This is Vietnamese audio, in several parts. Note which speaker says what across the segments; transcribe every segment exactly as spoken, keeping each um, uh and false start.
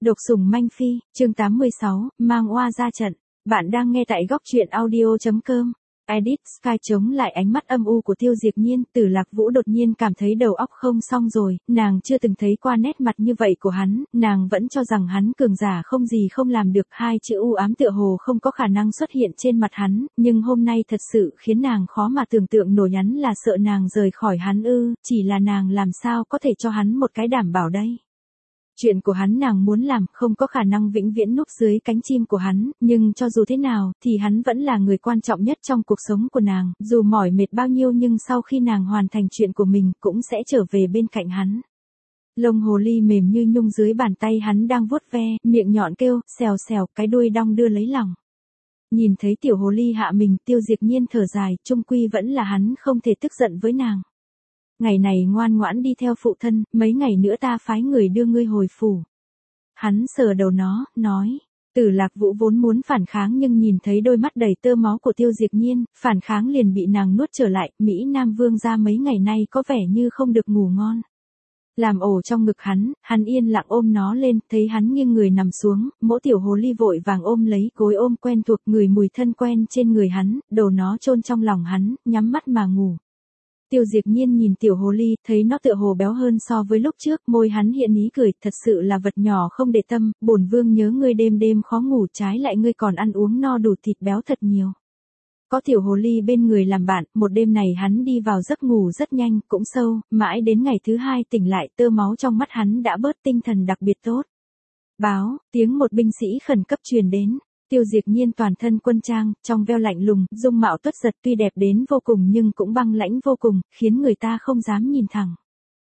Speaker 1: Độc sủng manh phi, chương tám mươi sáu, mang oa ra trận. Bạn đang nghe tại góc truyện audio chấm com. Edit Sky chống lại ánh mắt âm u của Tiêu Diệp Nhiên, Tử Lạc Vũ đột nhiên cảm thấy đầu óc không xong rồi, nàng chưa từng thấy qua nét mặt như vậy của hắn, nàng vẫn cho rằng hắn cường giả không gì không làm được, hai chữ u ám tựa hồ không có khả năng xuất hiện trên mặt hắn, nhưng hôm nay thật sự khiến nàng khó mà tưởng tượng nổi, hắn là sợ nàng rời khỏi hắn ư, chỉ là nàng làm sao có thể cho hắn một cái đảm bảo đây. Chuyện của hắn nàng muốn làm, không có khả năng vĩnh viễn núp dưới cánh chim của hắn, nhưng cho dù thế nào, thì hắn vẫn là người quan trọng nhất trong cuộc sống của nàng, dù mỏi mệt bao nhiêu nhưng sau khi nàng hoàn thành chuyện của mình, cũng sẽ trở về bên cạnh hắn. Lông hồ ly mềm như nhung dưới bàn tay hắn đang vuốt ve, miệng nhọn kêu, xèo xèo, cái đuôi đong đưa lấy lòng. Nhìn thấy tiểu hồ ly hạ mình, Tiêu Diệp Nhiên thở dài, chung quy vẫn là hắn không thể tức giận với nàng. Ngày này ngoan ngoãn đi theo phụ thân, mấy ngày nữa ta phái người đưa ngươi hồi phủ. Hắn sờ đầu nó, nói. Tử Lạc Vũ vốn muốn phản kháng nhưng nhìn thấy đôi mắt đầy tơ máu của Tiêu Diệp Nhiên, phản kháng liền bị nàng nuốt trở lại. Mỹ Nam Vương gia mấy ngày nay có vẻ như không được ngủ ngon. Làm ổ trong ngực hắn, hắn yên lặng ôm nó lên, thấy hắn nghiêng người nằm xuống, Mỗ tiểu hồ ly vội vàng ôm lấy gối ôm quen thuộc, người mùi thân quen trên người hắn, đầu nó chôn trong lòng hắn, nhắm mắt mà ngủ. Tiêu Diệp Nhiên nhìn tiểu hồ ly, thấy nó tựa hồ béo hơn so với lúc trước, môi hắn hiện ý cười, thật sự là vật nhỏ không để tâm, bổn vương nhớ ngươi đêm đêm khó ngủ, trái lại ngươi còn ăn uống no đủ, thịt béo thật nhiều. Có tiểu hồ ly bên người làm bạn, một đêm này hắn đi vào giấc ngủ rất nhanh, cũng sâu, mãi đến ngày thứ hai tỉnh lại, tơ máu trong mắt hắn đã bớt, tinh thần đặc biệt tốt. Báo, tiếng một binh sĩ khẩn cấp truyền đến. Tiêu Diệp Nhiên toàn thân quân trang, trong veo lạnh lùng, dung mạo tuất giật tuy đẹp đến vô cùng nhưng cũng băng lãnh vô cùng, khiến người ta không dám nhìn thẳng.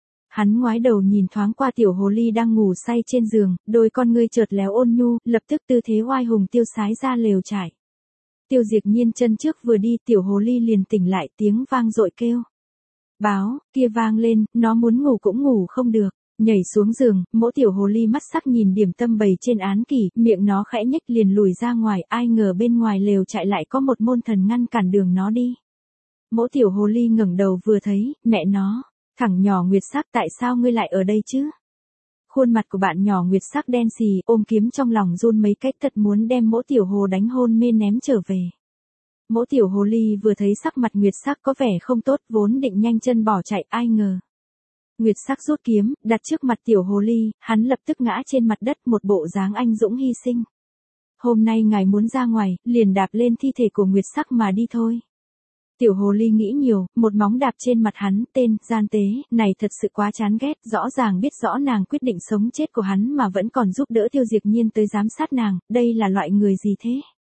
Speaker 1: Hắn ngoái đầu nhìn thoáng qua tiểu hồ ly đang ngủ say trên giường, đôi con ngươi chợt léo ôn nhu, lập tức tư thế oai hùng tiêu sái ra lều trại. Tiêu Diệp Nhiên chân trước vừa đi, tiểu hồ ly liền tỉnh lại, tiếng vang dội kêu. Báo, kia vang lên, nó muốn ngủ cũng ngủ không được. Nhảy xuống giường, Mỗ tiểu hồ ly mắt sắc nhìn điểm tâm bày trên án kỷ, miệng nó khẽ nhếch liền lùi ra ngoài, ai ngờ bên ngoài lều trại lại có một môn thần ngăn cản đường nó đi. Mỗ tiểu hồ ly ngẩng đầu vừa thấy, mẹ nó, thằng nhỏ Nguyệt Sắc, tại sao ngươi lại ở đây chứ? Khuôn mặt của bạn nhỏ Nguyệt Sắc đen xì, ôm kiếm trong lòng run mấy cách, thật muốn đem Mỗ tiểu hồ đánh hôn mê ném trở về. Mỗ tiểu hồ ly vừa thấy sắc mặt Nguyệt Sắc có vẻ không tốt, vốn định nhanh chân bỏ chạy, ai ngờ. Nguyệt Sắc rút kiếm, đặt trước mặt tiểu hồ ly, hắn lập tức ngã trên mặt đất, một bộ dáng anh dũng hy sinh. Hôm nay ngài muốn ra ngoài, liền đạp lên thi thể của Nguyệt Sắc mà đi thôi. Tiểu hồ ly nghĩ nhiều, một móng đạp trên mặt hắn, tên, gian tế, này thật sự quá chán ghét, rõ ràng biết rõ nàng quyết định sống chết của hắn mà vẫn còn giúp đỡ Tiêu Diệp Nhiên tới giám sát nàng, đây là loại người gì thế?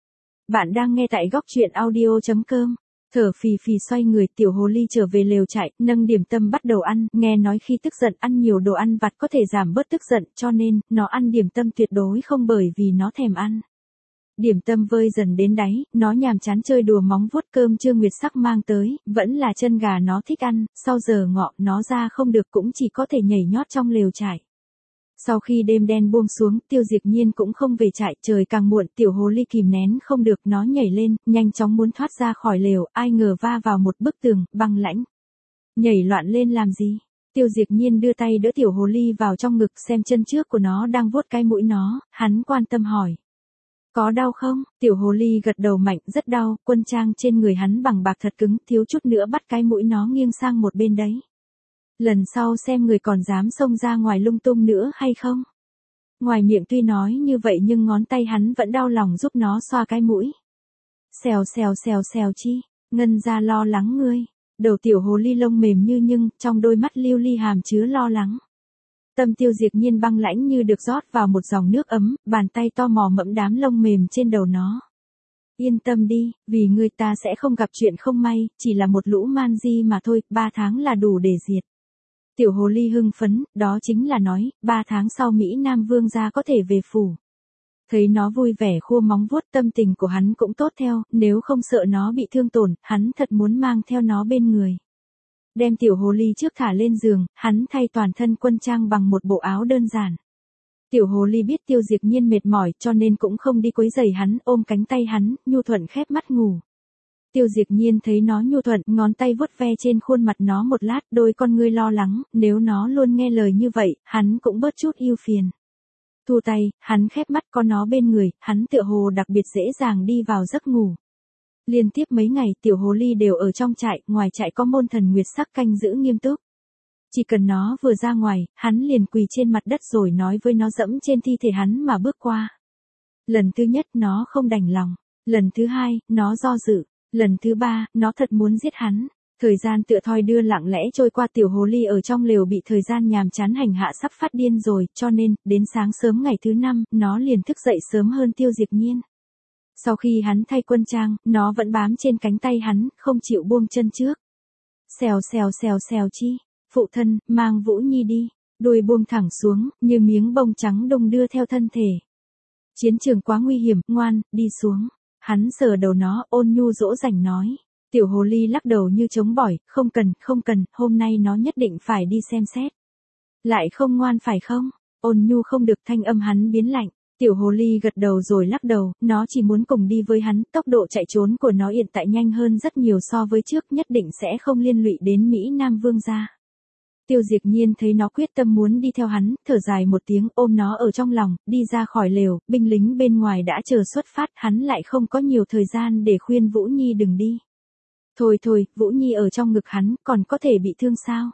Speaker 1: Bạn đang nghe tại góc truyện audio chấm com. Thở phì phì xoay người, tiểu hồ ly trở về lều trại, nâng điểm tâm bắt đầu ăn, nghe nói khi tức giận ăn nhiều đồ ăn vặt có thể giảm bớt tức giận, cho nên, nó ăn điểm tâm tuyệt đối không bởi vì nó thèm ăn. Điểm tâm vơi dần đến đáy, nó nhàm chán chơi đùa móng vuốt, cơm trưa Nguyệt Sắc mang tới, vẫn là chân gà nó thích ăn, sau giờ ngọ, nó ra không được cũng chỉ có thể nhảy nhót trong lều trại. Sau khi đêm đen buông xuống, Tiêu Diệp Nhiên cũng không về trại, trời càng muộn, tiểu hồ ly kìm nén không được, nó nhảy lên, nhanh chóng muốn thoát ra khỏi lều, ai ngờ va vào một bức tường, băng lãnh. Nhảy loạn lên làm gì? Tiêu Diệp Nhiên đưa tay đỡ tiểu hồ ly vào trong ngực, xem chân trước của nó đang vuốt cái mũi nó, hắn quan tâm hỏi. Có đau không? Tiểu hồ ly gật đầu mạnh, rất đau, quân trang trên người hắn bằng bạc thật cứng, thiếu chút nữa bắt cái mũi nó nghiêng sang một bên đấy. Lần sau xem người còn dám xông ra ngoài lung tung nữa hay không? Ngoài miệng tuy nói như vậy nhưng ngón tay hắn vẫn đau lòng giúp nó xoa cái mũi. Xèo xèo xèo xèo chi, Ngân ra lo lắng ngươi. Đầu tiểu hồ ly lông mềm như nhưng, trong đôi mắt lưu ly hàm chứa lo lắng. Tâm Tiêu Diệp Nhiên băng lãnh như được rót vào một dòng nước ấm, bàn tay to mò mẫm đám lông mềm trên đầu nó. Yên tâm đi, vì ngươi ta sẽ không gặp chuyện không may, chỉ là một lũ man di mà thôi, ba tháng là đủ để diệt. Tiểu hồ ly hưng phấn, đó chính là nói, ba tháng sau Mỹ Nam Vương gia có thể về phủ. Thấy nó vui vẻ khua móng vuốt, tâm tình của hắn cũng tốt theo, nếu không sợ nó bị thương tổn, hắn thật muốn mang theo nó bên người. Đem tiểu hồ ly trước thả lên giường, hắn thay toàn thân quân trang bằng một bộ áo đơn giản. Tiểu hồ ly biết Tiêu Diệp Nhiên mệt mỏi cho nên cũng không đi quấy rầy hắn, ôm cánh tay hắn, nhu thuận khép mắt ngủ. Tiêu Diệp Nhiên thấy nó nhu thuận, ngón tay vuốt ve trên khuôn mặt nó một lát, đôi con ngươi lo lắng, nếu nó luôn nghe lời như vậy, hắn cũng bớt chút ưu phiền. Thu tay, hắn khép mắt có nó bên người, hắn tựa hồ đặc biệt dễ dàng đi vào giấc ngủ. Liên tiếp mấy ngày tiểu hồ ly đều ở trong trại, ngoài trại có môn thần Nguyệt Sắc canh giữ nghiêm túc. Chỉ cần nó vừa ra ngoài, hắn liền quỳ trên mặt đất rồi nói với nó dẫm trên thi thể hắn mà bước qua. Lần thứ nhất nó không đành lòng, lần thứ hai, nó do dự, lần thứ ba, nó thật muốn giết hắn. Thời gian tựa thoi đưa lặng lẽ trôi qua, tiểu hồ ly ở trong lều bị thời gian nhàm chán hành hạ sắp phát điên rồi, cho nên, đến sáng sớm ngày thứ năm, nó liền thức dậy sớm hơn Tiêu Diệp Nhiên. Sau khi hắn thay quân trang, nó vẫn bám trên cánh tay hắn, không chịu buông chân trước. Xèo xèo xèo xèo chi, phụ thân, mang Vũ Nhi đi, đuôi buông thẳng xuống, như miếng bông trắng đung đưa theo thân thể. Chiến trường quá nguy hiểm, ngoan, đi xuống. Hắn sờ đầu nó, ôn nhu dỗ dành nói. Tiểu hồ ly lắc đầu như chống bỏi, không cần, không cần, hôm nay nó nhất định phải đi xem xét. Lại không ngoan phải không? Ôn nhu không được, thanh âm hắn biến lạnh. Tiểu hồ ly gật đầu rồi lắc đầu, nó chỉ muốn cùng đi với hắn, tốc độ chạy trốn của nó hiện tại nhanh hơn rất nhiều so với trước, nhất định sẽ không liên lụy đến Mỹ Nam Vương gia. Tiêu Diệp Nhiên thấy nó quyết tâm muốn đi theo hắn, thở dài một tiếng, ôm nó ở trong lòng, đi ra khỏi lều, binh lính bên ngoài đã chờ xuất phát, hắn lại không có nhiều thời gian để khuyên Vũ Nhi đừng đi. Thôi thôi, Vũ Nhi ở trong ngực hắn, còn có thể bị thương sao?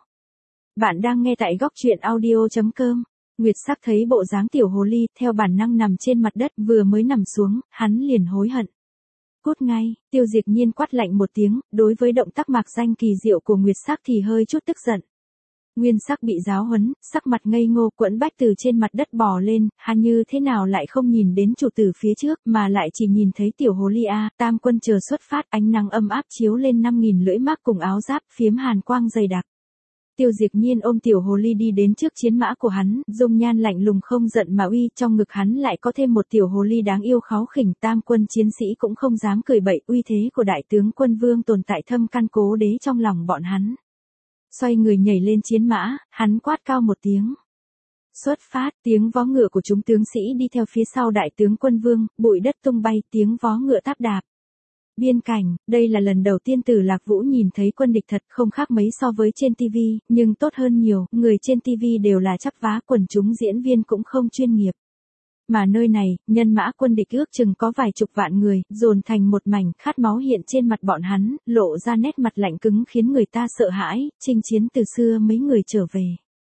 Speaker 1: Bạn đang nghe tại góc truyện audio chấm com. Nguyệt Sắc thấy bộ dáng tiểu hồ ly, theo bản năng nằm trên mặt đất, vừa mới nằm xuống, hắn liền hối hận. Cút ngay, Tiêu Diệp Nhiên quát lạnh một tiếng, đối với động tác mạc danh kỳ diệu của Nguyệt Sắc thì hơi chút tức giận. Nguyên Sắc bị giáo huấn, sắc mặt ngây ngô quẫn bách từ trên mặt đất bò lên, hắn như thế nào lại không nhìn đến chủ tử phía trước, mà lại chỉ nhìn thấy tiểu hồ ly a. Tam quân chờ xuất phát, ánh nắng âm áp chiếu lên năm nghìn lưỡi mác cùng áo giáp, phiếm hàn quang dày đặc. Tiêu Diệp Nhiên ôm tiểu hồ ly đi đến trước chiến mã của hắn, dung nhan lạnh lùng không giận mà uy, trong ngực hắn lại có thêm một tiểu hồ ly đáng yêu kháu khỉnh. Tam quân chiến sĩ cũng không dám cười bậy, uy thế của đại tướng quân vương tồn tại thâm căn cố đế trong lòng bọn hắn. Xoay người nhảy lên chiến mã, hắn quát cao một tiếng. Xuất phát, tiếng vó ngựa của chúng tướng sĩ đi theo phía sau đại tướng quân vương, bụi đất tung bay, tiếng vó ngựa táp đạp. Biên cảnh, đây là lần đầu tiên Tử Lạc Vũ nhìn thấy quân địch thật, không khác mấy so với trên ti vi, nhưng tốt hơn nhiều, người trên ti vi đều là chắp vá, quần chúng diễn viên cũng không chuyên nghiệp. Mà nơi này, nhân mã quân địch ước chừng có vài chục vạn người, dồn thành một mảnh, khát máu hiện trên mặt bọn hắn, lộ ra nét mặt lạnh cứng khiến người ta sợ hãi, chinh chiến từ xưa mấy người trở về.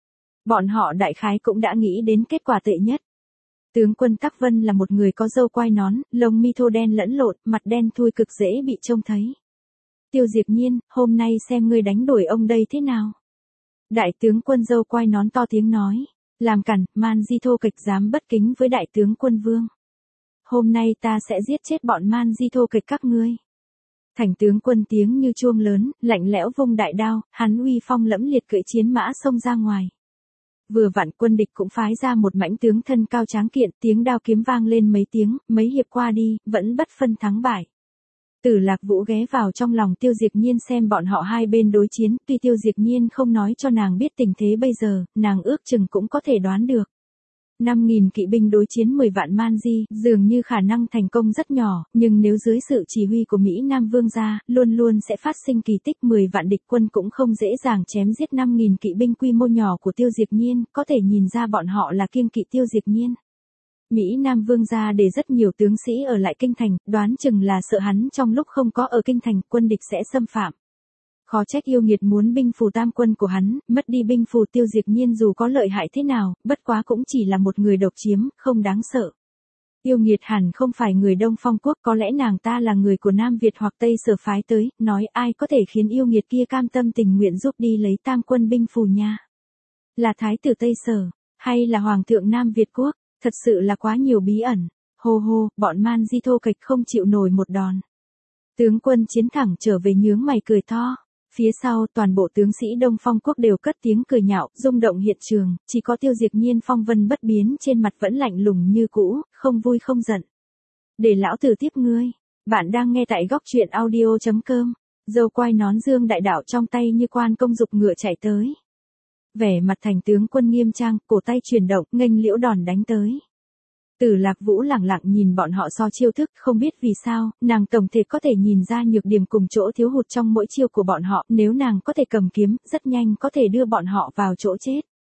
Speaker 1: Bọn họ đại khái cũng đã nghĩ đến kết quả tệ nhất. Tướng quân Tắc Vân là một người có râu quai nón, lông mi thô đen lẫn lộn, mặt đen thui cực dễ bị trông thấy. Tiêu Diệp Nhiên, hôm nay xem ngươi đánh đuổi ông đây thế nào? Đại tướng quân râu quai nón to tiếng nói. Làm cản, Man Di Thô Kịch dám bất kính với đại tướng quân vương. Hôm nay ta sẽ giết chết bọn Man Di Thô Kịch các ngươi. Thành tướng quân tiếng như chuông lớn, lạnh lẽo vung đại đao, hắn uy phong lẫm liệt cưỡi chiến mã xông ra ngoài. Vừa vặn quân địch cũng phái ra một mãnh tướng thân cao tráng kiện, tiếng đao kiếm vang lên mấy tiếng, mấy hiệp qua đi, vẫn bất phân thắng bại. Tử Lạc Vũ ghé vào trong lòng Tiêu Diệp Nhiên xem bọn họ hai bên đối chiến, tuy Tiêu Diệp Nhiên không nói cho nàng biết tình thế bây giờ, nàng ước chừng cũng có thể đoán được. năm nghìn kỵ binh đối chiến mười vạn man di, dường như khả năng thành công rất nhỏ, nhưng nếu dưới sự chỉ huy của Mỹ Nam Vương gia, luôn luôn sẽ phát sinh kỳ tích. Mười vạn địch quân cũng không dễ dàng chém giết năm nghìn kỵ binh quy mô nhỏ của Tiêu Diệp Nhiên, có thể nhìn ra bọn họ là kiêng kỵ Tiêu Diệp Nhiên. Mỹ Nam Vương gia để rất nhiều tướng sĩ ở lại kinh thành, đoán chừng là sợ hắn trong lúc không có ở kinh thành, quân địch sẽ xâm phạm. Khó trách yêu nghiệt muốn binh phù tam quân của hắn, mất đi binh phù Tiêu Diệp Nhiên dù có lợi hại thế nào, bất quá cũng chỉ là một người độc chiếm, không đáng sợ. Yêu nghiệt hẳn không phải người Đông Phong quốc, có lẽ nàng ta là người của Nam Việt hoặc Tây Sở phái tới, nói ai có thể khiến yêu nghiệt kia cam tâm tình nguyện giúp đi lấy tam quân binh phù nha. Là thái tử Tây Sở, hay là hoàng thượng Nam Việt quốc, thật sự là quá nhiều bí ẩn. Hô hô, bọn Man Di Thô Kịch không chịu nổi một đòn. Tướng quân chiến thẳng trở về nhướng mày cười to. Phía sau toàn bộ tướng sĩ Đông Phong quốc đều cất tiếng cười nhạo, rung động hiện trường, chỉ có Tiêu Diệp Nhiên phong vân bất biến trên mặt vẫn lạnh lùng như cũ, không vui không giận. Để lão tử tiếp ngươi. Bạn đang nghe tại góc truyện audio chấm com. Dâu quai nón dương đại đạo trong tay như quan công dục ngựa chạy tới. Vẻ mặt thành tướng quân nghiêm trang, cổ tay chuyển động, nghênh liễu đòn đánh tới. Tử Lạc Vũ lẳng lặng nhìn bọn họ so chiêu thức, không biết vì sao, nàng tổng thể có thể nhìn ra nhược điểm cùng chỗ thiếu hụt trong mỗi chiêu của bọn họ, nếu nàng có thể cầm kiếm, rất nhanh có thể đưa bọn họ vào chỗ chết.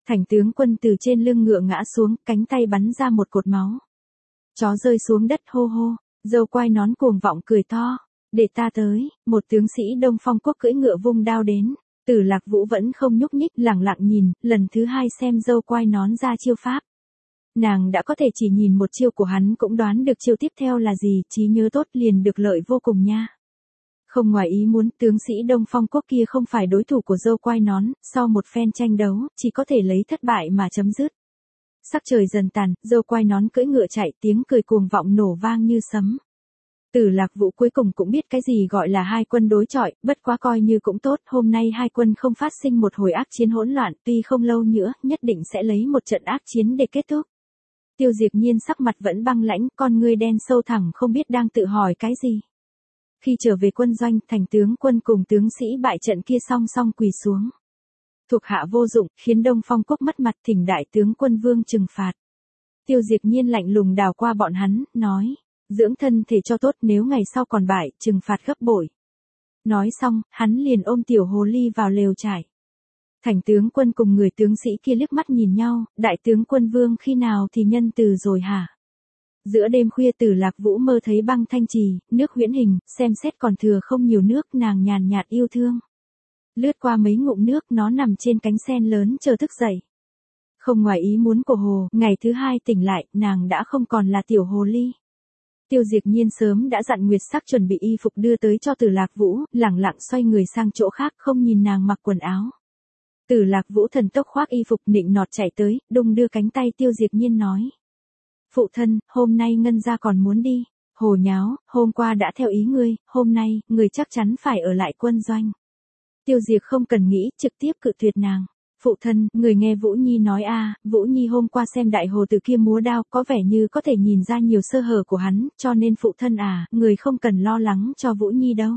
Speaker 1: Thành tướng quân từ trên lưng ngựa ngã xuống, cánh tay bắn ra một cột máu. Chó rơi xuống đất hô hô, dâu quai nón cuồng vọng cười to. Để ta tới, một tướng sĩ Đông Phong quốc cưỡi ngựa vung đao đến. Tử Lạc Vũ vẫn không nhúc nhích, lẳng lặng nhìn, lần thứ hai xem dâu quai nón ra chiêu pháp. Nàng đã có thể chỉ nhìn một chiêu của hắn cũng đoán được chiêu tiếp theo là gì, trí nhớ tốt liền được lợi vô cùng nha. Không ngoài ý muốn, tướng sĩ Đông Phong quốc kia không phải đối thủ của dâu quai nón, sau một phen tranh đấu, chỉ có thể lấy thất bại mà chấm dứt. Sắc trời dần tàn, dâu quai nón cưỡi ngựa chạy, tiếng cười cuồng vọng nổ vang như sấm. Tử Lạc Vũ cuối cùng cũng biết cái gì gọi là hai quân đối chọi, bất quá coi như cũng tốt, hôm nay hai quân không phát sinh một hồi ác chiến hỗn loạn, tuy không lâu nữa, nhất định sẽ lấy một trận ác chiến để kết thúc. Tiêu Diệp Nhiên sắc mặt vẫn băng lãnh, con ngươi đen sâu thẳm không biết đang tự hỏi cái gì. Khi trở về quân doanh, thành tướng quân cùng tướng sĩ bại trận kia song song quỳ xuống. Thuộc hạ vô dụng, khiến Đông Phong quốc mất mặt, thỉnh đại tướng quân vương trừng phạt. Tiêu Diệp Nhiên lạnh lùng đào qua bọn hắn, nói, dưỡng thân thể cho tốt, nếu ngày sau còn bại, trừng phạt gấp bội. Nói xong, hắn liền ôm tiểu hồ ly vào lều trải. Thành tướng quân cùng người tướng sĩ kia liếc mắt nhìn nhau, đại tướng quân vương khi nào thì nhân từ rồi hả? Giữa đêm khuya Tử Lạc Vũ mơ thấy băng thanh trì, nước huyễn hình, xem xét còn thừa không nhiều nước, nàng nhàn nhạt yêu thương. Lướt qua mấy ngụm nước, nó nằm trên cánh sen lớn chờ thức dậy. Không ngoài ý muốn của hồ, ngày thứ hai tỉnh lại, nàng đã không còn là tiểu hồ ly. Tiêu Diệp Nhiên sớm đã dặn Nguyệt Sắc chuẩn bị y phục đưa tới cho Tử Lạc Vũ, lẳng lặng xoay người sang chỗ khác không nhìn nàng mặc quần áo. Tử Lạc Vũ thần tốc khoác y phục nịnh nọt chạy tới, đung đưa cánh tay Tiêu Diệp Nhiên nói. Phụ thân, hôm nay Ngân gia còn muốn đi. Hồ nháo, hôm qua đã theo ý ngươi, hôm nay, người chắc chắn phải ở lại quân doanh. Tiêu Diệp không cần nghĩ, trực tiếp cự tuyệt nàng. Phụ thân, người nghe Vũ Nhi nói a, à, Vũ Nhi hôm qua xem đại hồ từ kia múa đao, có vẻ như có thể nhìn ra nhiều sơ hở của hắn, cho nên phụ thân à, người không cần lo lắng cho Vũ Nhi đâu.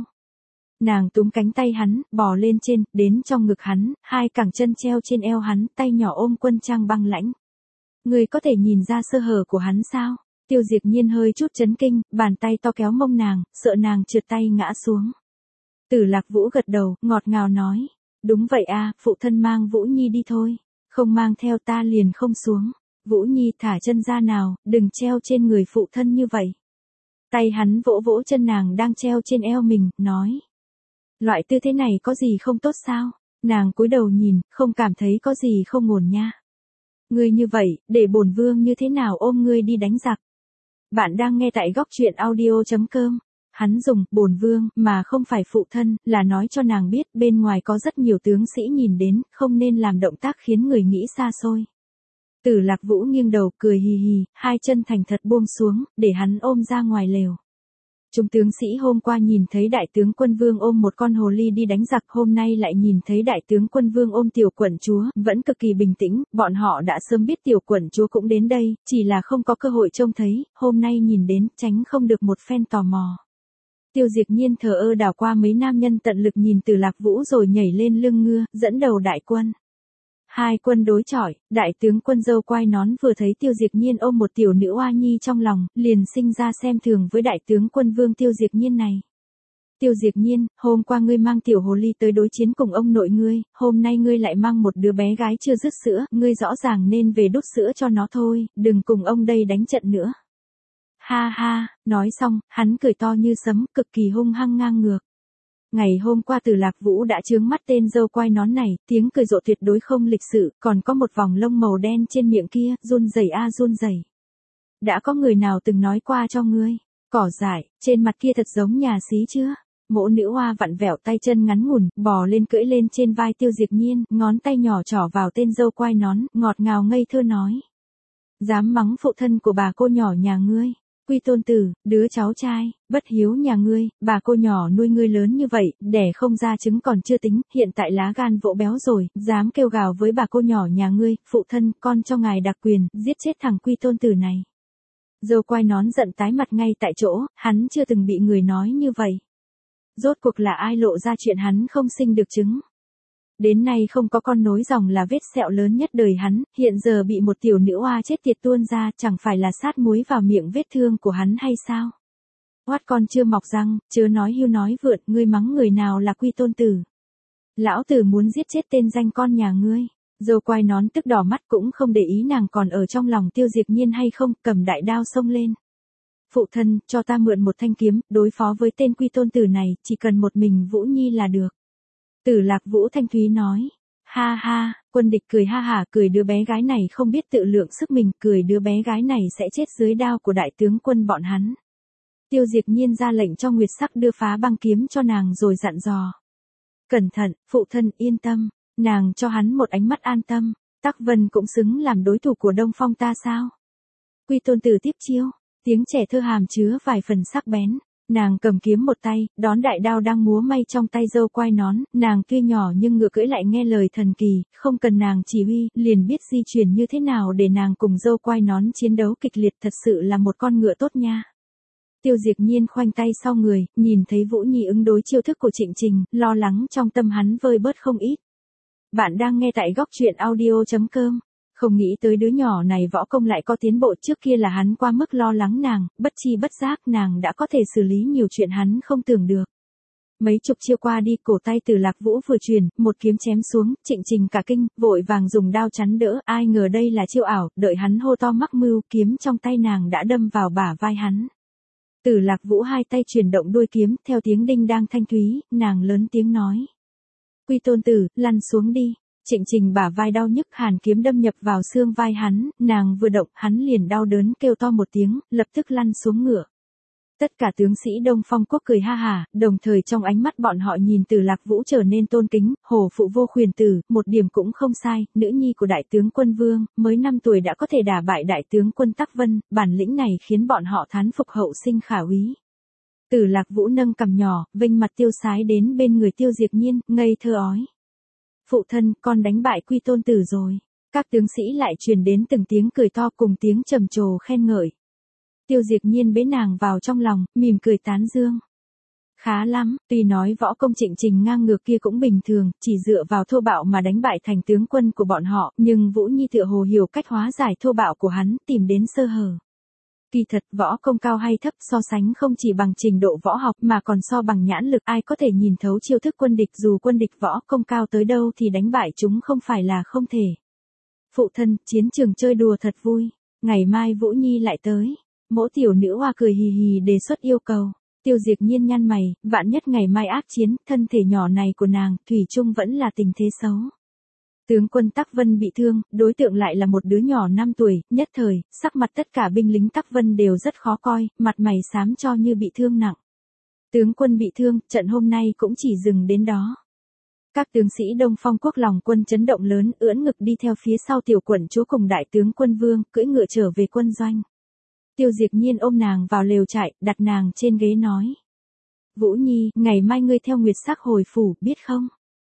Speaker 1: Nàng túm cánh tay hắn, bò lên trên, đến trong ngực hắn, hai cẳng chân treo trên eo hắn, tay nhỏ ôm quân trang băng lãnh. Người có thể nhìn ra sơ hở của hắn sao? Tiêu Diệp Nhiên hơi chút chấn kinh, bàn tay to kéo mông nàng, sợ nàng trượt tay ngã xuống. Tử Lạc Vũ gật đầu, ngọt ngào nói. Đúng vậy a, phụ thân mang Vũ Nhi đi thôi. Không mang theo ta liền không xuống. Vũ Nhi thả chân ra nào, đừng treo trên người phụ thân như vậy. Tay hắn vỗ vỗ chân nàng đang treo trên eo mình, nói. Loại tư thế này có gì không tốt sao? Nàng cúi đầu nhìn, không cảm thấy có gì không ổn nha. Ngươi như vậy, để bổn vương như thế nào ôm ngươi đi đánh giặc? Bạn đang nghe tại góc truyện audio chấm com. Hắn dùng bổn vương mà không phải phụ thân, là nói cho nàng biết bên ngoài có rất nhiều tướng sĩ nhìn đến, không nên làm động tác khiến người nghĩ xa xôi. Tử Lạc Vũ nghiêng đầu cười hì hì, hai chân thành thật buông xuống, để hắn ôm ra ngoài lều. Chúng tướng sĩ hôm qua nhìn thấy đại tướng quân vương ôm một con hồ ly đi đánh giặc, hôm nay lại nhìn thấy đại tướng quân vương ôm tiểu quận chúa, vẫn cực kỳ bình tĩnh, bọn họ đã sớm biết tiểu quận chúa cũng đến đây, chỉ là không có cơ hội trông thấy, hôm nay nhìn đến, tránh không được một phen tò mò. Tiêu Diệp Nhiên thờ ơ đảo qua mấy nam nhân tận lực nhìn Tử Lạc Vũ rồi nhảy lên lưng ngựa, dẫn đầu đại quân. Hai quân đối chọi, đại tướng quân dâu quai nón vừa thấy Tiêu Diệp Nhiên ôm một tiểu nữ oa nhi trong lòng, liền sinh ra xem thường với đại tướng quân vương Tiêu Diệp Nhiên này. Tiêu Diệp Nhiên, hôm qua ngươi mang tiểu hồ ly tới đối chiến cùng ông nội ngươi, hôm nay ngươi lại mang một đứa bé gái chưa dứt sữa, ngươi rõ ràng nên về đút sữa cho nó thôi, đừng cùng ông đây đánh trận nữa. Ha ha, nói xong, hắn cười to như sấm, cực kỳ hung hăng ngang ngược. Ngày hôm qua Tử Lạc Vũ đã chướng mắt tên dâu quai nón này, tiếng cười rộ tuyệt đối không lịch sự, còn có một vòng lông màu đen trên miệng kia, run rẩy a run rẩy. Đã có người nào từng nói qua cho ngươi, cỏ dại, trên mặt kia thật giống nhà xí chưa? Mỗ nữ hoa vặn vẹo tay chân ngắn ngủn, bò lên cưỡi lên trên vai Tiêu Diệp Nhiên, ngón tay nhỏ trỏ vào tên dâu quai nón, ngọt ngào ngây thơ nói. Dám mắng phụ thân của bà cô nhỏ nhà ngươi. Quy tôn tử, đứa cháu trai, bất hiếu nhà ngươi, bà cô nhỏ nuôi ngươi lớn như vậy, đẻ không ra trứng còn chưa tính, hiện tại lá gan vỗ béo rồi, dám kêu gào với bà cô nhỏ nhà ngươi, phụ thân, con cho ngài đặc quyền, giết chết thằng quy tôn tử này. Dâu quai nón giận tái mặt ngay tại chỗ, hắn chưa từng bị người nói như vậy. Rốt cuộc là ai lộ ra chuyện hắn không sinh được trứng. Đến nay không có con nối dòng là vết sẹo lớn nhất đời hắn, hiện giờ bị một tiểu nữ oa chết tiệt tuôn ra, chẳng phải là sát muối vào miệng vết thương của hắn hay sao? Hoắt con chưa mọc răng, chớ nói hưu nói vượt, ngươi mắng người nào là quy tôn tử. Lão tử muốn giết chết tên danh con nhà ngươi. Dâu quai nón tức đỏ mắt cũng không để ý nàng còn ở trong lòng Tiêu Diệp Nhiên hay không, cầm đại đao xông lên. Phụ thân, cho ta mượn một thanh kiếm, đối phó với tên quy tôn tử này, chỉ cần một mình Vũ Nhi là được. Tử Lạc Vũ thanh thúy nói. Ha ha, Quân Địch cười ha hả, cười đứa bé gái này không biết tự lượng sức mình, cười đứa bé gái này sẽ chết dưới đao của đại tướng quân bọn hắn. Tiêu Diệp Nhiên ra lệnh cho Nguyệt Sắc đưa phá băng kiếm cho nàng rồi dặn dò. Cẩn thận, phụ thân yên tâm, nàng cho hắn một ánh mắt an tâm, Tắc Vân cũng xứng làm đối thủ của Đông Phong ta sao? Quy tôn tử tiếp chiêu, tiếng trẻ thơ hàm chứa vài phần sắc bén. Nàng cầm kiếm một tay, đón đại đao đang múa may trong tay dâu quai nón, nàng tuy nhỏ nhưng ngựa cưỡi lại nghe lời thần kỳ, không cần nàng chỉ huy, liền biết di chuyển như thế nào để nàng cùng dâu quai nón chiến đấu kịch liệt, thật sự là một con ngựa tốt nha. Tiêu Diệp Nhiên khoanh tay sau người, nhìn thấy Vũ Nhi ứng đối chiêu thức của Trịnh Trình, lo lắng trong tâm hắn vơi bớt không ít. Bạn đang nghe tại góc truyện audio chấm com. Không nghĩ tới đứa nhỏ này võ công lại có tiến bộ, trước kia là hắn qua mức lo lắng nàng, bất chi bất giác nàng đã có thể xử lý nhiều chuyện hắn không tưởng được. Mấy chục chiêu qua đi, cổ tay Tử Lạc Vũ vừa truyền, một kiếm chém xuống, Trịnh Trình cả kinh, vội vàng dùng đao chắn đỡ, ai ngờ đây là chiêu ảo, đợi hắn hô to mắc mưu, kiếm trong tay nàng đã đâm vào bả vai hắn. Tử Lạc Vũ hai tay chuyển động đuôi kiếm, theo tiếng đinh đang thanh thúy, nàng lớn tiếng nói. Quy tôn tử, lăn xuống đi. Trịnh Trình bả vai đau nhức, hàn kiếm đâm nhập vào xương vai hắn, nàng vừa động, hắn liền đau đớn kêu to một tiếng, lập tức lăn xuống ngựa. Tất cả tướng sĩ Đông Phong quốc cười ha hả, đồng thời trong ánh mắt bọn họ nhìn Tử Lạc Vũ trở nên tôn kính, hổ phụ vô khuyển tử, một điểm cũng không sai, nữ nhi của đại tướng quân Vương, mới năm tuổi đã có thể đả bại đại tướng quân Tắc Vân, bản lĩnh này khiến bọn họ thán phục hậu sinh khả úy. Tử Lạc Vũ nâng cằm nhỏ, vênh mặt tiêu sái đến bên người Tiêu Diệp Nhiên, ngây thơ ói. Phụ thân, con đánh bại quy tôn tử rồi. Các tướng sĩ lại truyền đến từng tiếng cười to cùng tiếng trầm trồ khen ngợi. Tiêu Diệp Nhiên bế nàng vào trong lòng, mỉm cười tán dương. Khá lắm, tuy nói võ công Trịnh Trình ngang ngược kia cũng bình thường, chỉ dựa vào thô bạo mà đánh bại thành tướng quân của bọn họ, nhưng Vũ Nhi tựa hồ hiểu cách hóa giải thô bạo của hắn, tìm đến sơ hở. Kỳ thật, võ công cao hay thấp so sánh không chỉ bằng trình độ võ học mà còn so bằng nhãn lực, ai có thể nhìn thấu chiêu thức quân địch, dù quân địch võ công cao tới đâu thì đánh bại chúng không phải là không thể. Phụ thân, chiến trường chơi đùa thật vui, ngày mai Vũ Nhi lại tới. Mỗ tiểu nữ hoa cười hì hì đề xuất yêu cầu. Tiêu Diệp Nhiên nhăn mày, vạn nhất ngày mai ác chiến, thân thể nhỏ này của nàng, thủy chung vẫn là tình thế xấu. Tướng quân Tắc Vân bị thương, đối tượng lại là một đứa nhỏ năm tuổi, nhất thời, sắc mặt tất cả binh lính Tắc Vân đều rất khó coi, mặt mày xám cho như bị thương nặng. Tướng quân bị thương, trận hôm nay cũng chỉ dừng đến đó. Các tướng sĩ Đông Phong quốc lòng quân chấn động lớn, ưỡn ngực đi theo phía sau tiểu quận chúa cùng đại tướng quân Vương, cưỡi ngựa trở về quân doanh. Tiêu Diệp Nhiên ôm nàng vào lều trại, đặt nàng trên ghế nói. Vũ Nhi, ngày mai ngươi theo Nguyệt Sắc hồi phủ, biết không?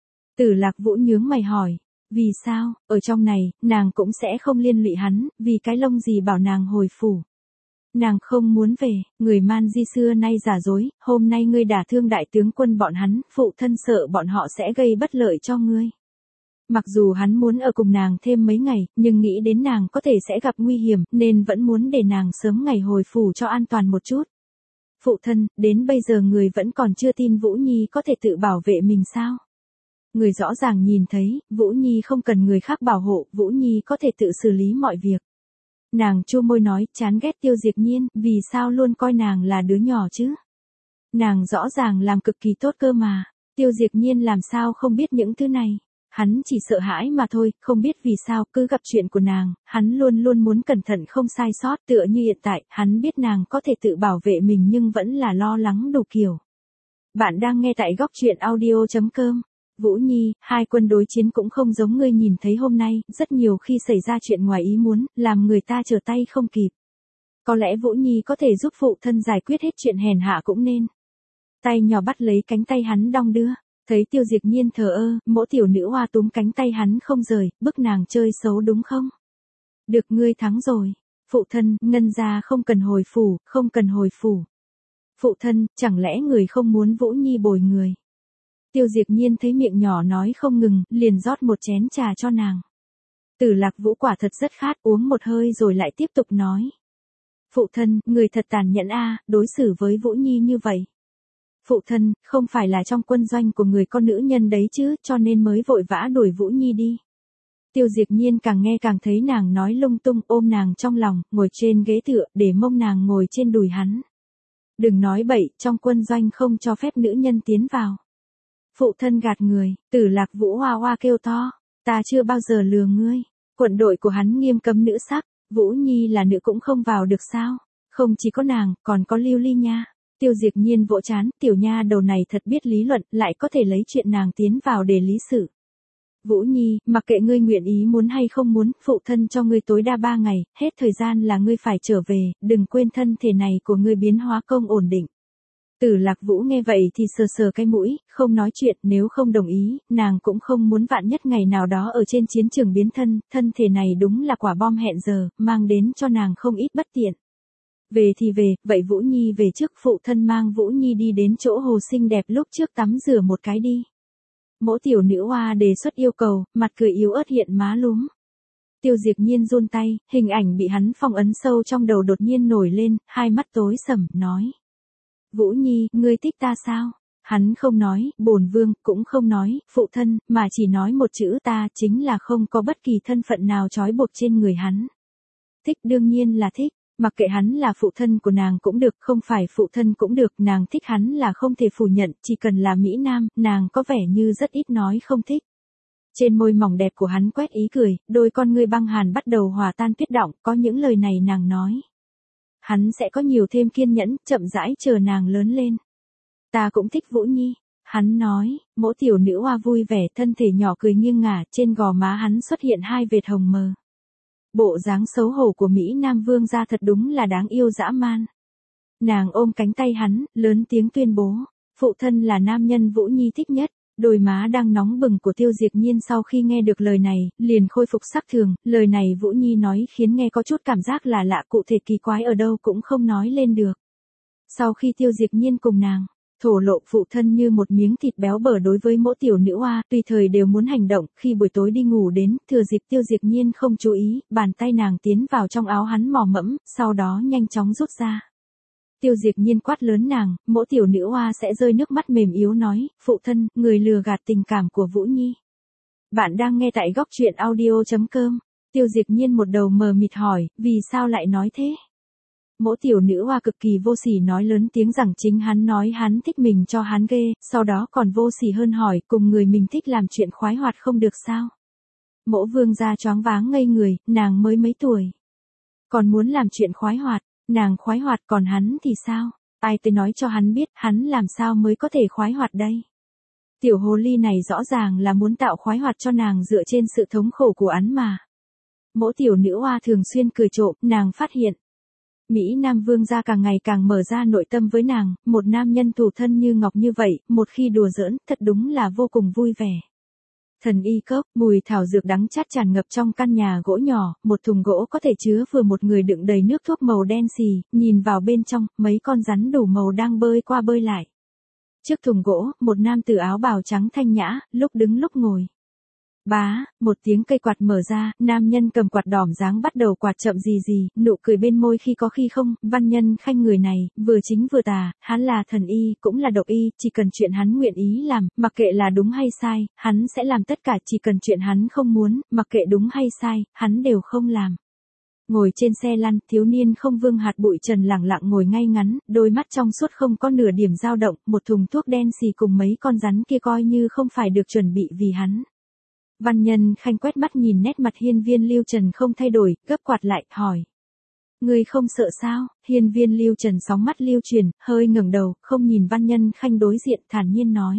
Speaker 1: Tử Lạc Vũ nhướng mày hỏi. Vì sao, ở trong này, nàng cũng sẽ không liên lụy hắn, vì cái lông gì bảo nàng hồi phủ. Nàng không muốn về, người Man Di xưa nay giả dối, hôm nay ngươi đả thương đại tướng quân bọn hắn, phụ thân sợ bọn họ sẽ gây bất lợi cho ngươi. Mặc dù hắn muốn ở cùng nàng thêm mấy ngày, nhưng nghĩ đến nàng có thể sẽ gặp nguy hiểm, nên vẫn muốn để nàng sớm ngày hồi phủ cho an toàn một chút. Phụ thân, đến bây giờ người vẫn còn chưa tin Vũ Nhi có thể tự bảo vệ mình sao? Người rõ ràng nhìn thấy, Vũ Nhi không cần người khác bảo hộ, Vũ Nhi có thể tự xử lý mọi việc. Nàng chua môi nói, chán ghét Tiêu Diệp Nhiên, vì sao luôn coi nàng là đứa nhỏ chứ? Nàng rõ ràng làm cực kỳ tốt cơ mà, Tiêu Diệp Nhiên làm sao không biết những thứ này? Hắn chỉ sợ hãi mà thôi, không biết vì sao, cứ gặp chuyện của nàng, hắn luôn luôn muốn cẩn thận không sai sót, tựa như hiện tại, hắn biết nàng có thể tự bảo vệ mình nhưng vẫn là lo lắng đủ kiểu. Bạn đang nghe tại góc truyện audio chấm com. Vũ Nhi, hai quân đối chiến cũng không giống ngươi nhìn thấy hôm nay, rất nhiều khi xảy ra chuyện ngoài ý muốn, làm người ta trở tay không kịp. Có lẽ Vũ Nhi có thể giúp phụ thân giải quyết hết chuyện hèn hạ cũng nên. Tay nhỏ bắt lấy cánh tay hắn đong đưa, thấy Tiêu Diệp Nhiên thờ ơ, mỗ tiểu nữ hoa túm cánh tay hắn không rời, bức nàng chơi xấu đúng không? Được, ngươi thắng rồi. Phụ thân, Ngân gia không cần hồi phủ, không cần hồi phủ. Phụ thân, chẳng lẽ người không muốn Vũ Nhi bồi người? Tiêu Diệp Nhiên thấy miệng nhỏ nói không ngừng, liền rót một chén trà cho nàng. Tử Lạc Vũ quả thật rất khát, uống một hơi rồi lại tiếp tục nói. Phụ thân, người thật tàn nhẫn a, đối xử với Vũ Nhi như vậy. Phụ thân, không phải là trong quân doanh của người con nữ nhân đấy chứ, cho nên mới vội vã đuổi Vũ Nhi đi. Tiêu Diệp Nhiên càng nghe càng thấy nàng nói lung tung, ôm nàng trong lòng, ngồi trên ghế tựa, để mông nàng ngồi trên đùi hắn. Đừng nói bậy, trong quân doanh không cho phép nữ nhân tiến vào. Phụ thân gạt người, Tử Lạc Vũ hoa hoa kêu to, ta chưa bao giờ lừa ngươi. Quận đội của hắn nghiêm cấm nữ sắc, Vũ Nhi là nữ cũng không vào được sao? Không chỉ có nàng, còn có Lưu Ly nha. Tiêu Diệp Nhiên vỗ chán, tiểu nha đầu này thật biết lý luận, lại có thể lấy chuyện nàng tiến vào để lý sự. Vũ Nhi, mặc kệ ngươi nguyện ý muốn hay không muốn, phụ thân cho ngươi tối đa ba ngày, hết thời gian là ngươi phải trở về, đừng quên thân thể này của ngươi biến hóa công ổn định. Tử Lạc Vũ nghe vậy thì sờ sờ cái mũi, không nói chuyện, nếu không đồng ý, nàng cũng không muốn vạn nhất ngày nào đó ở trên chiến trường biến thân, thân thể này đúng là quả bom hẹn giờ, mang đến cho nàng không ít bất tiện. Về thì về, vậy Vũ Nhi về trước, phụ thân mang Vũ Nhi đi đến chỗ hồ xinh đẹp lúc trước tắm rửa một cái đi. Mỗ tiểu nữ hoa đề xuất yêu cầu, mặt cười yếu ớt hiện má lúm. Tiêu Diệp Nhiên run tay, hình ảnh bị hắn phong ấn sâu trong đầu đột nhiên nổi lên, hai mắt tối sầm, nói. Vũ Nhi, ngươi thích ta sao? Hắn không nói, bổn vương, cũng không nói, phụ thân, mà chỉ nói một chữ ta, chính là không có bất kỳ thân phận nào trói buộc trên người hắn. Thích đương nhiên là thích. Mặc kệ hắn là phụ thân của nàng cũng được, không phải phụ thân cũng được, nàng thích hắn là không thể phủ nhận, chỉ cần là Mỹ Nam, nàng có vẻ như rất ít nói không thích. Trên môi mỏng đẹp của hắn quét ý cười, đôi con ngươi băng hàn bắt đầu hòa tan tuyết động, có những lời này nàng nói. Hắn sẽ có nhiều thêm kiên nhẫn, chậm rãi chờ nàng lớn lên. Ta cũng thích Vũ Nhi, hắn nói, mỗ tiểu nữ hoa vui vẻ, thân thể nhỏ cười nghiêng ngả, trên gò má hắn xuất hiện hai vệt hồng mờ. Bộ dáng xấu hổ của Mỹ Nam Vương gia thật đúng là đáng yêu dã man. Nàng ôm cánh tay hắn, lớn tiếng tuyên bố, phụ thân là nam nhân Vũ Nhi thích nhất. Đôi má đang nóng bừng của Tiêu Diệp Nhiên sau khi nghe được lời này, liền khôi phục sắc thường, lời này Vũ Nhi nói khiến nghe có chút cảm giác là lạ, cụ thể kỳ quái ở đâu cũng không nói lên được. Sau khi Tiêu Diệp Nhiên cùng nàng thổ lộ phụ thân như một miếng thịt béo bở đối với mỗi tiểu nữ hoa, tùy thời đều muốn hành động, khi buổi tối đi ngủ đến, thừa dịp Tiêu Diệp Nhiên không chú ý, bàn tay nàng tiến vào trong áo hắn mò mẫm, sau đó nhanh chóng rút ra. Tiêu Diệp Nhiên quát lớn nàng, mỗi tiểu nữ hoa sẽ rơi nước mắt mềm yếu nói, phụ thân, người lừa gạt tình cảm của Vũ Nhi. Bạn đang nghe tại góc truyện audio chấm com. Tiêu Diệp Nhiên một đầu mờ mịt hỏi, vì sao lại nói thế? Mỗ tiểu nữ hoa cực kỳ vô sỉ nói lớn tiếng rằng chính hắn nói hắn thích mình cho hắn ghê, sau đó còn vô sỉ hơn hỏi, cùng người mình thích làm chuyện khoái hoạt không được sao? Mỗ vương gia choáng váng ngây người, nàng mới mấy tuổi. Còn muốn làm chuyện khoái hoạt, nàng khoái hoạt còn hắn thì sao? Ai tới nói cho hắn biết, hắn làm sao mới có thể khoái hoạt đây? Tiểu hồ ly này rõ ràng là muốn tạo khoái hoạt cho nàng dựa trên sự thống khổ của hắn mà. Mỗ tiểu nữ hoa thường xuyên cười trộm, nàng phát hiện. Mỹ Nam Vương gia càng ngày càng mở ra nội tâm với nàng, một nam nhân thủ thân như ngọc như vậy, một khi đùa giỡn, thật đúng là vô cùng vui vẻ. Thần y cốc, mùi thảo dược đắng chát tràn ngập trong căn nhà gỗ nhỏ, một thùng gỗ có thể chứa vừa một người đựng đầy nước thuốc màu đen xì, nhìn vào bên trong, mấy con rắn đủ màu đang bơi qua bơi lại. Trước thùng gỗ, một nam tử áo bào trắng thanh nhã, lúc đứng lúc ngồi. Bá, một tiếng cây quạt mở ra, nam nhân cầm quạt đỏm dáng bắt đầu quạt chậm gì gì, nụ cười bên môi khi có khi không, văn nhân khanh người này, vừa chính vừa tà, hắn là thần y, cũng là độc y, chỉ cần chuyện hắn nguyện ý làm, mặc kệ là đúng hay sai, hắn sẽ làm tất cả, chỉ cần chuyện hắn không muốn, mặc kệ đúng hay sai, hắn đều không làm. Ngồi trên xe lăn, thiếu niên không vương hạt bụi trần lẳng lặng ngồi ngay ngắn, đôi mắt trong suốt không có nửa điểm dao động, một thùng thuốc đen xì cùng mấy con rắn kia coi như không phải được chuẩn bị vì hắn. Văn nhân khanh quét mắt nhìn nét mặt hiên viên Lưu Trần không thay đổi, gấp quạt lại, hỏi. Người không sợ sao? Hiên viên Lưu Trần sóng mắt lưu truyền, hơi ngẩng đầu, không nhìn văn nhân khanh đối diện, thản nhiên nói.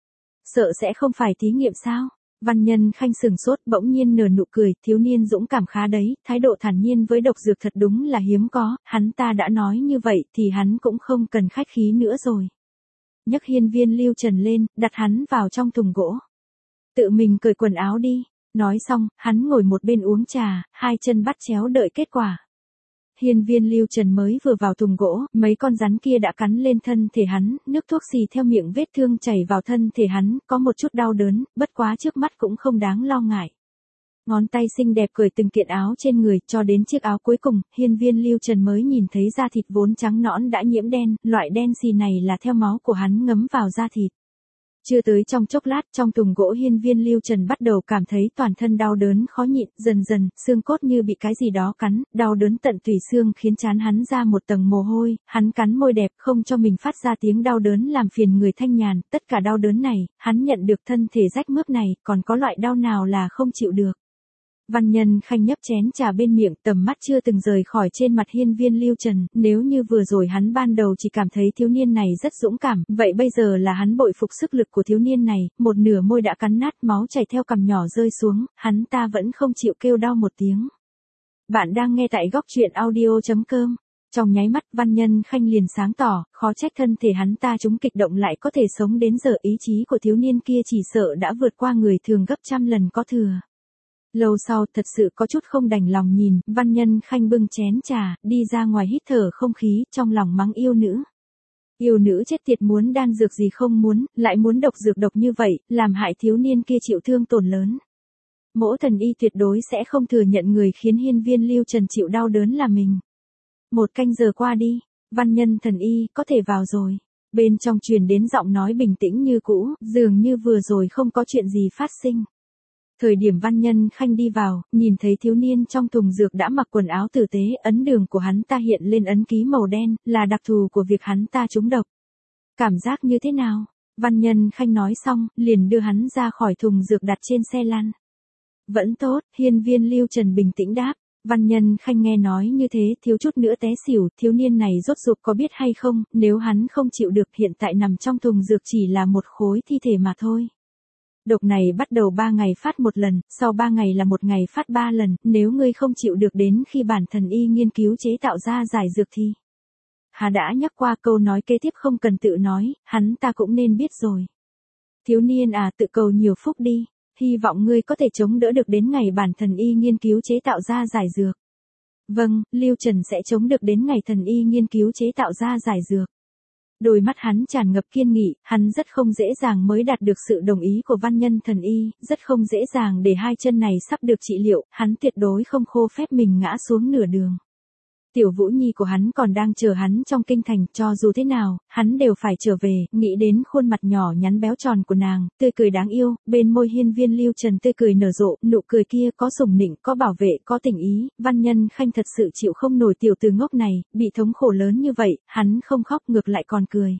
Speaker 1: Sợ sẽ không phải thí nghiệm sao? Văn nhân khanh sừng sốt, bỗng nhiên nở nụ cười, thiếu niên dũng cảm khá đấy, thái độ thản nhiên với độc dược thật đúng là hiếm có, hắn ta đã nói như vậy thì hắn cũng không cần khách khí nữa rồi. Nhấc hiên viên Lưu Trần lên, đặt hắn vào trong thùng gỗ. Tự mình cởi quần áo đi. Nói xong, hắn ngồi một bên uống trà, hai chân bắt chéo đợi kết quả. Hiên viên Lưu Trần mới vừa vào thùng gỗ, mấy con rắn kia đã cắn lên thân thể hắn, nước thuốc xì theo miệng vết thương chảy vào thân thể hắn, có một chút đau đớn, bất quá trước mắt cũng không đáng lo ngại. Ngón tay xinh đẹp cởi từng kiện áo trên người, cho đến chiếc áo cuối cùng, hiên viên Lưu Trần mới nhìn thấy da thịt vốn trắng nõn đã nhiễm đen, loại đen xì này là theo máu của hắn ngấm vào da thịt. Chưa tới trong chốc lát, trong thùng gỗ hiên viên Lưu Trần bắt đầu cảm thấy toàn thân đau đớn khó nhịn, dần dần, xương cốt như bị cái gì đó cắn, đau đớn tận tủy xương khiến trán hắn ra một tầng mồ hôi, hắn cắn môi đẹp không cho mình phát ra tiếng đau đớn làm phiền người Thanh Nhàn, tất cả đau đớn này, hắn nhận được thân thể rách mướp này, còn có loại đau nào là không chịu được. Văn Nhân Khanh nhấp chén trà bên miệng, tầm mắt chưa từng rời khỏi trên mặt hiên viên Lưu Trần, nếu như vừa rồi hắn ban đầu chỉ cảm thấy thiếu niên này rất dũng cảm, vậy bây giờ là hắn bội phục sức lực của thiếu niên này, một nửa môi đã cắn nát, máu chảy theo cằm nhỏ rơi xuống, hắn ta vẫn không chịu kêu đau một tiếng. Bạn đang nghe tại góc truyện audio chấm com. Trong nháy mắt Văn Nhân Khanh liền sáng tỏ, khó trách thân thể hắn ta chúng kịch động lại có thể sống đến giờ, ý chí của thiếu niên kia chỉ sợ đã vượt qua người thường gấp trăm lần có thừa. Lâu sau thật sự có chút không đành lòng nhìn, Văn Nhân Khanh bưng chén trà, đi ra ngoài hít thở không khí, trong lòng mắng yêu nữ. Yêu nữ chết tiệt, muốn đan dược gì không muốn, lại muốn độc dược độc như vậy, làm hại thiếu niên kia chịu thương tổn lớn. Mỗ thần y tuyệt đối sẽ không thừa nhận người khiến hiên viên Lưu Trần chịu đau đớn là mình. Một canh giờ qua đi, Văn Nhân thần y, có thể vào rồi. Bên trong truyền đến giọng nói bình tĩnh như cũ, dường như vừa rồi không có chuyện gì phát sinh. Thời điểm Văn Nhân Khanh đi vào, nhìn thấy thiếu niên trong thùng dược đã mặc quần áo tử tế, ấn đường của hắn ta hiện lên ấn ký màu đen, là đặc thù của việc hắn ta trúng độc. Cảm giác như thế nào? Văn Nhân Khanh nói xong, liền đưa hắn ra khỏi thùng dược đặt trên xe lăn. Vẫn tốt, hiên viên Lưu Trần bình tĩnh đáp. Văn Nhân Khanh nghe nói như thế, thiếu chút nữa té xỉu, thiếu niên này rốt cuộc có biết hay không, nếu hắn không chịu được hiện tại nằm trong thùng dược chỉ là một khối thi thể mà thôi. Độc này bắt đầu ba ngày phát một lần, sau ba ngày là một ngày phát ba lần, nếu ngươi không chịu được đến khi bản thần y nghiên cứu chế tạo ra giải dược thì... Hà đã nhắc qua, câu nói kế tiếp không cần tự nói, hắn ta cũng nên biết rồi. Thiếu niên à, tự cầu nhiều phúc đi, hy vọng ngươi có thể chống đỡ được đến ngày bản thần y nghiên cứu chế tạo ra giải dược. Vâng, Lưu Trần sẽ chống được đến ngày thần y nghiên cứu chế tạo ra giải dược. Đôi mắt hắn tràn ngập kiên nghị, hắn rất không dễ dàng mới đạt được sự đồng ý của Văn Nhân thần y, rất không dễ dàng để hai chân này sắp được trị liệu, hắn tuyệt đối không khô phép mình ngã xuống nửa đường. Tiểu Vũ Nhi của hắn còn đang chờ hắn trong kinh thành, cho dù thế nào, hắn đều phải trở về, nghĩ đến khuôn mặt nhỏ nhắn béo tròn của nàng, tươi cười đáng yêu, bên môi hiên viên Lưu Trần tươi cười nở rộ, nụ cười kia có sủng nịnh, có bảo vệ, có tình ý, Văn Nhân Khanh thật sự chịu không nổi tiểu tử ngốc này, bị thống khổ lớn như vậy, hắn không khóc ngược lại còn cười.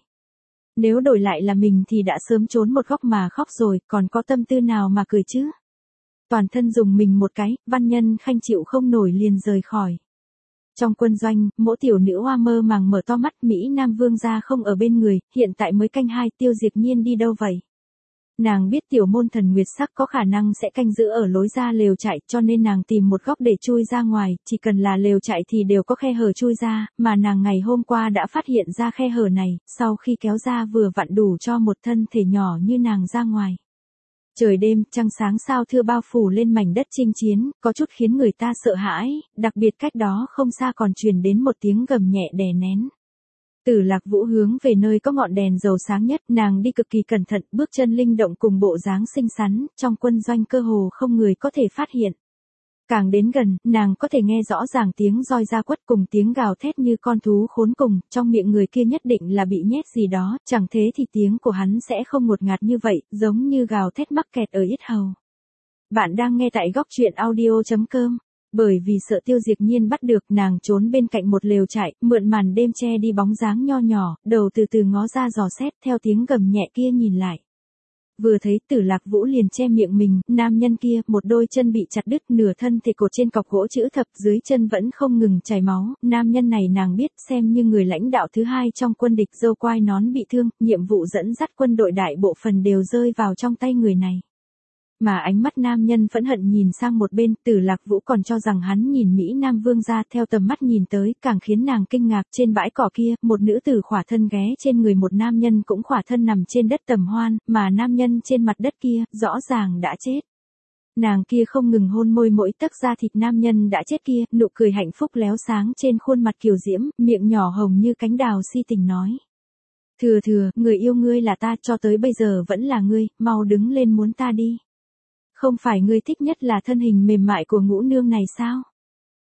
Speaker 1: Nếu đổi lại là mình thì đã sớm trốn một góc mà khóc rồi, còn có tâm tư nào mà cười chứ? Toàn thân dùng mình một cái, Văn Nhân Khanh chịu không nổi liền rời khỏi. Trong quân doanh, mỗi tiểu nữ hoa mơ màng mở to mắt, Mỹ Nam Vương gia không ở bên người, hiện tại mới canh hai, Tiêu Diệp Nhiên đi đâu vậy? Nàng biết tiểu môn thần Nguyệt Sắc có khả năng sẽ canh giữ ở lối ra lều trại, cho nên nàng tìm một góc để chui ra ngoài, chỉ cần là lều trại thì đều có khe hở chui ra, mà nàng ngày hôm qua đã phát hiện ra khe hở này, sau khi kéo ra vừa vặn đủ cho một thân thể nhỏ như nàng ra ngoài. Trời đêm, trăng sáng sao thưa bao phủ lên mảnh đất chinh chiến, có chút khiến người ta sợ hãi, đặc biệt cách đó không xa còn truyền đến một tiếng gầm nhẹ đè nén. Tử Lạc Vũ hướng về nơi có ngọn đèn dầu sáng nhất, nàng đi cực kỳ cẩn thận, bước chân linh động cùng bộ dáng xinh xắn, trong quân doanh cơ hồ không người có thể phát hiện. Càng đến gần, nàng có thể nghe rõ ràng tiếng roi ra quất cùng tiếng gào thét như con thú khốn cùng, trong miệng người kia nhất định là bị nhét gì đó, chẳng thế thì tiếng của hắn sẽ không ngột ngạt như vậy, giống như gào thét mắc kẹt ở yết hầu. Bạn đang nghe tại góc truyện audio chấm com. Bởi vì sợ Tiêu Diệp Nhiên bắt được, nàng trốn bên cạnh một lều trại, mượn màn đêm che đi bóng dáng nho nhỏ, đầu từ từ ngó ra dò xét, theo tiếng gầm nhẹ kia nhìn lại. Vừa thấy Tử Lạc Vũ liền che miệng mình, nam nhân kia, một đôi chân bị chặt đứt, nửa thân thì cột trên cọc gỗ chữ thập, dưới chân vẫn không ngừng chảy máu, nam nhân này nàng biết, xem như người lãnh đạo thứ hai trong quân địch, râu quai nón bị thương, nhiệm vụ dẫn dắt quân đội đại bộ phần đều rơi vào trong tay người này. Mà ánh mắt nam nhân phẫn hận nhìn sang một bên, Tử Lạc Vũ còn cho rằng hắn nhìn Mỹ Nam Vương gia, theo tầm mắt nhìn tới, càng khiến nàng kinh ngạc, trên bãi cỏ kia, một nữ tử khỏa thân ghé trên người một nam nhân cũng khỏa thân nằm trên đất tầm hoan, mà nam nhân trên mặt đất kia, rõ ràng đã chết. Nàng kia không ngừng hôn môi mỗi tấc da thịt nam nhân đã chết kia, nụ cười hạnh phúc léo sáng trên khuôn mặt kiều diễm, miệng nhỏ hồng như cánh đào si tình nói. Thừa thừa, người yêu ngươi là ta, cho tới bây giờ vẫn là ngươi, mau đứng lên muốn ta đi. Không phải ngươi thích nhất là thân hình mềm mại của ngũ nương này sao?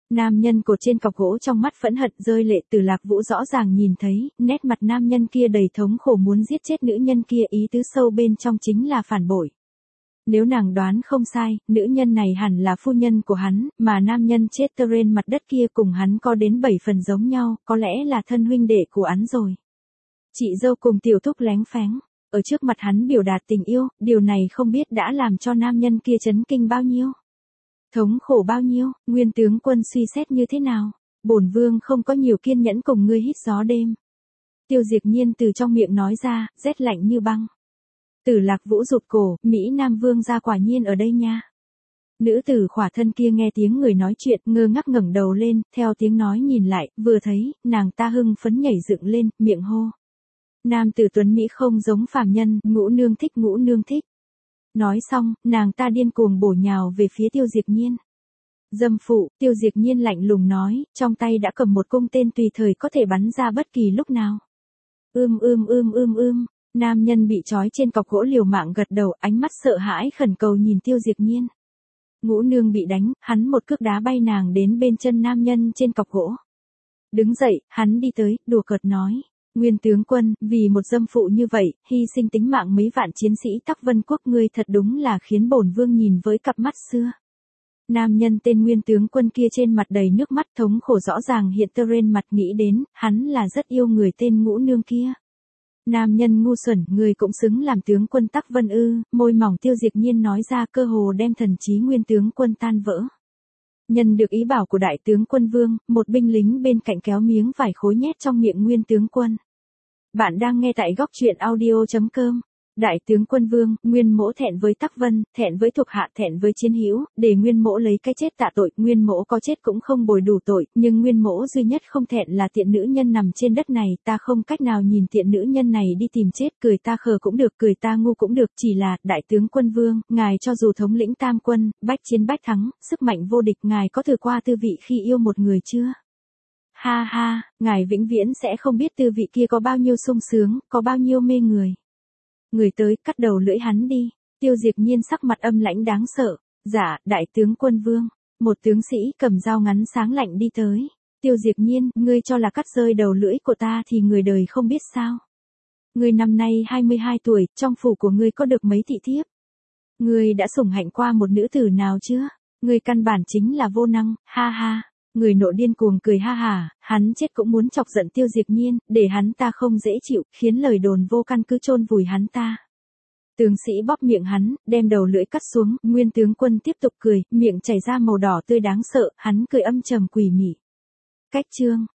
Speaker 1: Nam nhân cột trên cọc gỗ trong mắt phẫn hận rơi lệ. Từ Lạc Vũ rõ ràng nhìn thấy, nét mặt nam nhân kia đầy thống khổ muốn giết chết nữ nhân kia, ý tứ sâu bên trong chính là phản bội. Nếu nàng đoán không sai, nữ nhân này hẳn là phu nhân của hắn, mà nam nhân chết trên mặt đất kia cùng hắn có đến bảy phần giống nhau, có lẽ là thân huynh đệ của hắn rồi. Chị dâu cùng tiểu thúc lén phén, ở trước mặt hắn biểu đạt tình yêu, điều này không biết đã làm cho nam nhân kia chấn kinh bao nhiêu. Thống khổ bao nhiêu, Nguyên tướng quân suy xét như thế nào? Bổn vương không có nhiều kiên nhẫn cùng ngươi hít gió đêm. Tiêu Diệp Nhiên từ trong miệng nói ra, rét lạnh như băng. Tử Lạc Vũ rụt cổ, Mỹ Nam vương gia quả nhiên ở đây nha. Nữ tử khỏa thân kia nghe tiếng người nói chuyện, ngơ ngác ngẩng đầu lên, theo tiếng nói nhìn lại, vừa thấy, nàng ta hưng phấn nhảy dựng lên, miệng hô. Nam tử tuấn Mỹ không giống phàm nhân, ngũ nương thích ngũ nương thích. Nói xong, nàng ta điên cuồng bổ nhào về phía Tiêu Diệp Nhiên. Dâm phụ, Tiêu Diệp Nhiên lạnh lùng nói, trong tay đã cầm một cung tên tùy thời có thể bắn ra bất kỳ lúc nào. Ưm ưm ưm ưm ưm, nam nhân bị trói trên cọc gỗ liều mạng gật đầu, ánh mắt sợ hãi khẩn cầu nhìn Tiêu Diệp Nhiên. Ngũ nương bị đánh, hắn một cước đá bay nàng đến bên chân nam nhân trên cọc gỗ. Đứng dậy, hắn đi tới, đùa cợt nói. Nguyên tướng quân, vì một dâm phụ như vậy, hy sinh tính mạng mấy vạn chiến sĩ Tắc Vân Quốc, ngươi thật đúng là khiến bổn vương nhìn với cặp mắt xưa. Nam nhân tên Nguyên tướng quân kia trên mặt đầy nước mắt, thống khổ rõ ràng hiện trên mặt, nghĩ đến, hắn là rất yêu người tên Ngũ nương kia. Nam nhân ngu xuẩn, người cũng xứng làm tướng quân Tắc Vân ư? Môi mỏng Tiêu Diệp Nhiên nói ra, cơ hồ đem thần trí Nguyên tướng quân tan vỡ. Nhân được ý bảo của đại tướng quân Vương, một binh lính bên cạnh kéo miếng vải khối nhét trong miệng Nguyên tướng quân. Bạn đang nghe tại góc truyện audio chấm com. Đại tướng quân Vương, Nguyên Mỗ thẹn với Tắc Vân, thẹn với thuộc hạ, thẹn với chiến hữu, để Nguyên Mỗ lấy cái chết tạ tội. Nguyên Mỗ có chết cũng không bồi đủ tội, nhưng Nguyên Mỗ duy nhất không thẹn là tiện nữ nhân nằm trên đất này. Ta không cách nào nhìn tiện nữ nhân này đi tìm chết, cười ta khờ cũng được, cười ta ngu cũng được, chỉ là, đại tướng quân Vương, ngài cho dù thống lĩnh tam quân, bách chiến bách thắng, sức mạnh vô địch, ngài có thử qua tư vị khi yêu một người chưa? Ha ha, ngài vĩnh viễn sẽ không biết tư vị kia có bao nhiêu sung sướng, có bao nhiêu mê người. Người tới, cắt đầu lưỡi hắn đi. Tiêu Diệp Nhiên sắc mặt âm lãnh đáng sợ. Dạ, đại tướng quân Vương. Một tướng sĩ cầm dao ngắn sáng lạnh đi tới. Tiêu Diệp Nhiên, ngươi cho là cắt rơi đầu lưỡi của ta thì người đời không biết sao? Ngươi năm nay hai mươi hai tuổi, trong phủ của ngươi có được mấy thị thiếp? Ngươi đã sủng hạnh qua một nữ tử nào chưa? Ngươi căn bản chính là vô năng, ha ha. Người nộ điên cuồng cười ha hà, hắn chết cũng muốn chọc giận Tiêu Diệp Nhiên, để hắn ta không dễ chịu, khiến lời đồn vô căn cứ chôn vùi hắn ta. Tướng sĩ bóp miệng hắn, đem đầu lưỡi cắt xuống, Nguyên tướng quân tiếp tục cười, miệng chảy ra màu đỏ tươi đáng sợ, hắn cười âm trầm quỷ mị. Cách chương